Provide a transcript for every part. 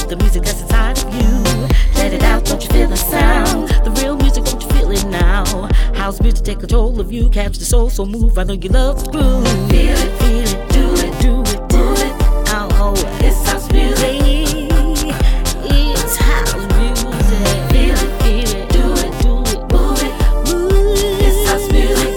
the music that's inside of you. Let it out, don't you feel the sound? The real music, don't you feel it now? House music take control of you, catch the soul, so move. I know you love the groove. Feel it, do it, do it, do it. Oh, it's house music. It's house music. Feel it, do it, move it, move. It's house music.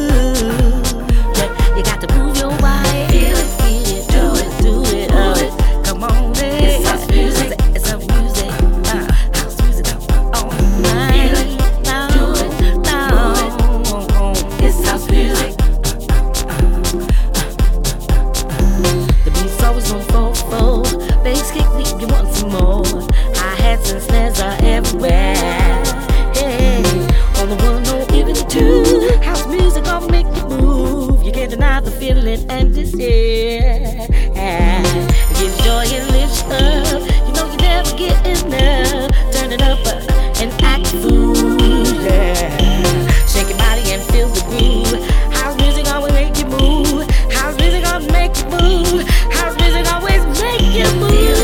Yeah, you got to move your body. Feel it, do it, move it. Come on, it's house music. It's house music. House music all night. Do it, move it. It's house music. The beat's always on 4/4. Bass kick, leave you want some more. Hi-hats and snares are everywhere. Hey, on the 1, no, even the 2. House music gonna make you move. You can't deny the feeling and it's here. Give joy and lift up. You know you never get enough. Turn it up and act the fool. Yeah. Shake your body and feel the groove. House music always make you move. House music always make you move. House music always make you move.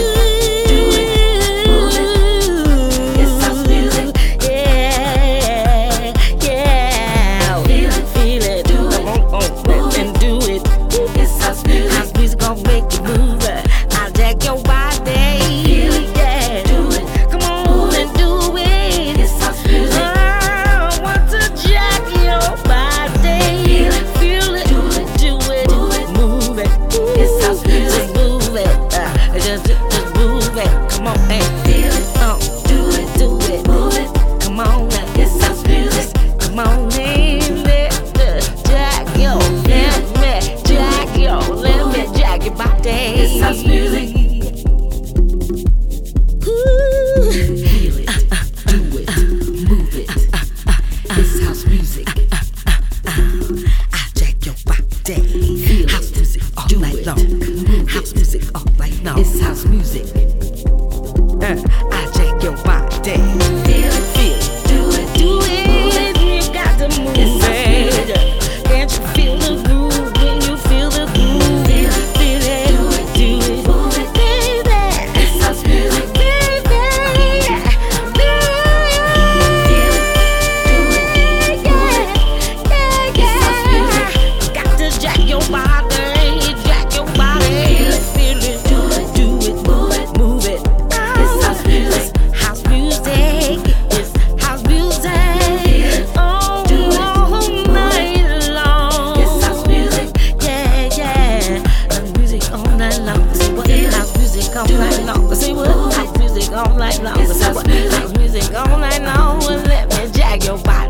House music all night long. Let me jack your body.